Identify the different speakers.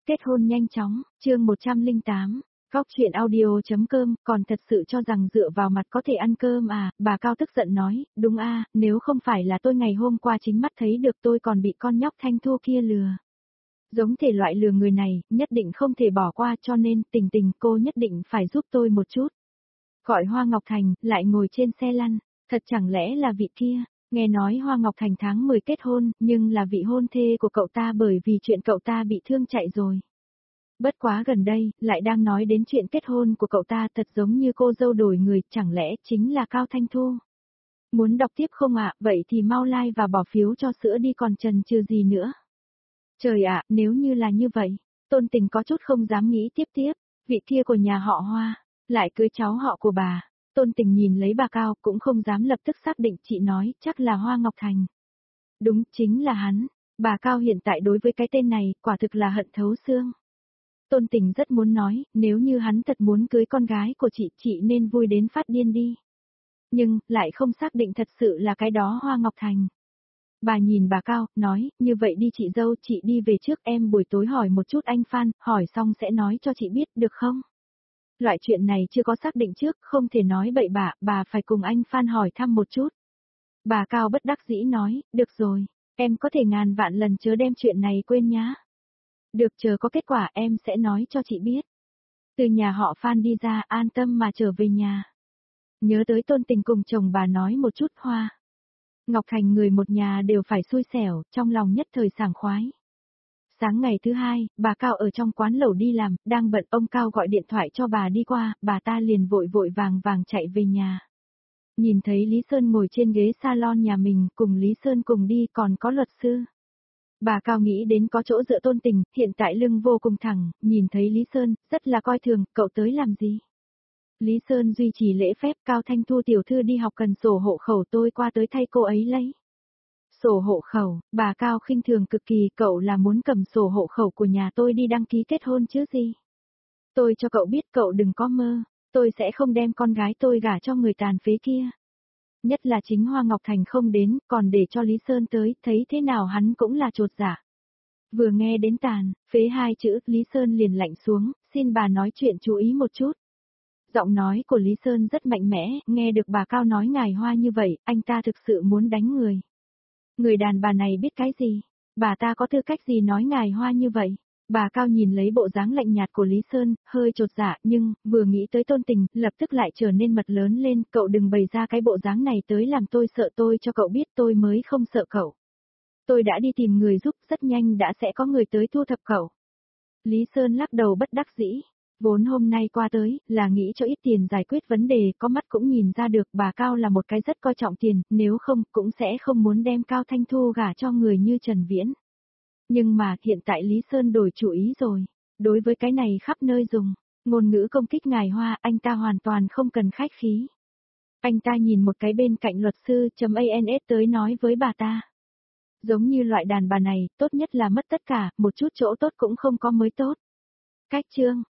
Speaker 1: Kết hôn nhanh chóng, chương 108. Góc chuyện audio.com, còn thật sự cho rằng dựa vào mặt có thể ăn cơm à, bà Cao tức giận nói, đúng a, nếu không phải là tôi ngày hôm qua chính mắt thấy được tôi còn bị con nhóc Thanh Thu kia lừa. Giống thể loại lừa người này, nhất định không thể bỏ qua cho nên Tình cô nhất định phải giúp tôi một chút. Gọi Hoa Ngọc Thành, lại ngồi trên xe lăn, thật chẳng lẽ là vị kia, nghe nói Hoa Ngọc Thành tháng 10 kết hôn, nhưng là vị hôn thê của cậu ta bởi vì chuyện cậu ta bị thương chạy rồi. Bất quá gần đây, lại đang nói đến chuyện kết hôn của cậu ta thật giống như cô dâu đổi người, chẳng lẽ chính là Cao Thanh Thu. Muốn đọc tiếp không ạ, vậy thì mau like và bỏ phiếu cho sữa đi còn chần chừ gì nữa. Trời ạ, nếu như là như vậy, Tôn Tình có chút không dám nghĩ tiếp, vị kia của nhà họ Hoa, lại cưới cháu họ của bà. Tôn Tình nhìn lấy bà Cao cũng không dám lập tức xác định, chị nói chắc là Hoa Ngọc Thành. Đúng, chính là hắn. Bà Cao hiện tại đối với cái tên này, quả thực là hận thấu xương. Tôn Tình rất muốn nói, nếu như hắn thật muốn cưới con gái của chị nên vui đến phát điên đi. Nhưng, lại không xác định thật sự là cái đó Hoa Ngọc Thành. Bà nhìn bà Cao, nói, như vậy đi chị dâu, chị đi về trước, em buổi tối hỏi một chút anh Phan, hỏi xong sẽ nói cho chị biết, được không? Loại chuyện này chưa có xác định trước, không thể nói bậy bạ, bà phải cùng anh Phan hỏi thăm một chút. Bà Cao bất đắc dĩ nói, được rồi, em có thể ngàn vạn lần chớ đem chuyện này quên nhá. Được, chờ có kết quả em sẽ nói cho chị biết. Từ nhà họ Phan đi ra, an tâm mà trở về nhà. Nhớ tới Tôn Tình cùng chồng bà nói một chút. Hoa Ngọc Thành người một nhà đều phải xui xẻo, trong lòng nhất thời sảng khoái. Sáng ngày thứ hai, bà Cao ở trong quán lẩu đi làm, đang bận, ông Cao gọi điện thoại cho bà đi qua, bà ta liền vội vàng chạy về nhà. Nhìn thấy Lý Sơn ngồi trên ghế salon nhà mình, cùng Lý Sơn cùng đi, còn có luật sư. Bà Cao nghĩ đến có chỗ dựa Tôn Tình, hiện tại lưng vô cùng thẳng, nhìn thấy Lý Sơn, rất là coi thường, cậu tới làm gì? Lý Sơn duy trì lễ phép, Cao Thanh Thu tiểu thư đi học cần sổ hộ khẩu, tôi qua tới thay cô ấy lấy. Sổ hộ khẩu, bà Cao khinh thường cực kỳ, cậu là muốn cầm sổ hộ khẩu của nhà tôi đi đăng ký kết hôn chứ gì? Tôi cho cậu biết cậu đừng có mơ, tôi sẽ không đem con gái tôi gả cho người tàn phế kia. Nhất là chính Hoa Ngọc Thành không đến, còn để cho Lý Sơn tới, thấy thế nào hắn cũng là chột dạ. Vừa nghe đến tàn, phế hai chữ, Lý Sơn liền lạnh xuống, xin bà nói chuyện chú ý một chút. Giọng nói của Lý Sơn rất mạnh mẽ, nghe được bà Cao nói ngài Hoa như vậy, anh ta thực sự muốn đánh người. Người đàn bà này biết cái gì? Bà ta có tư cách gì nói ngài Hoa như vậy? Bà Cao nhìn lấy bộ dáng lạnh nhạt của Lý Sơn, hơi chột dạ, nhưng, vừa nghĩ tới Tôn Tình, lập tức lại trở nên mật lớn lên, cậu đừng bày ra cái bộ dáng này tới làm tôi sợ, tôi cho cậu biết tôi mới không sợ cậu. Tôi đã đi tìm người giúp, rất nhanh đã sẽ có người tới thu thập cậu. Lý Sơn lắc đầu bất đắc dĩ. Vốn hôm nay qua tới, là nghĩ cho ít tiền giải quyết vấn đề, có mắt cũng nhìn ra được bà Cao là một cái rất coi trọng tiền, nếu không, cũng sẽ không muốn đem Cao Thanh Thu gả cho người như Trần Viễn. Nhưng mà, hiện tại Lý Sơn đổi chủ ý rồi. Đối với cái này khắp nơi dùng, ngôn ngữ công kích ngài Hoa, anh ta hoàn toàn không cần khách khí. Anh ta nhìn một cái bên cạnh luật sư.ans tới nói với bà ta. Giống như loại đàn bà này, tốt nhất là mất tất cả, một chút chỗ tốt cũng không có mới tốt. Cách chương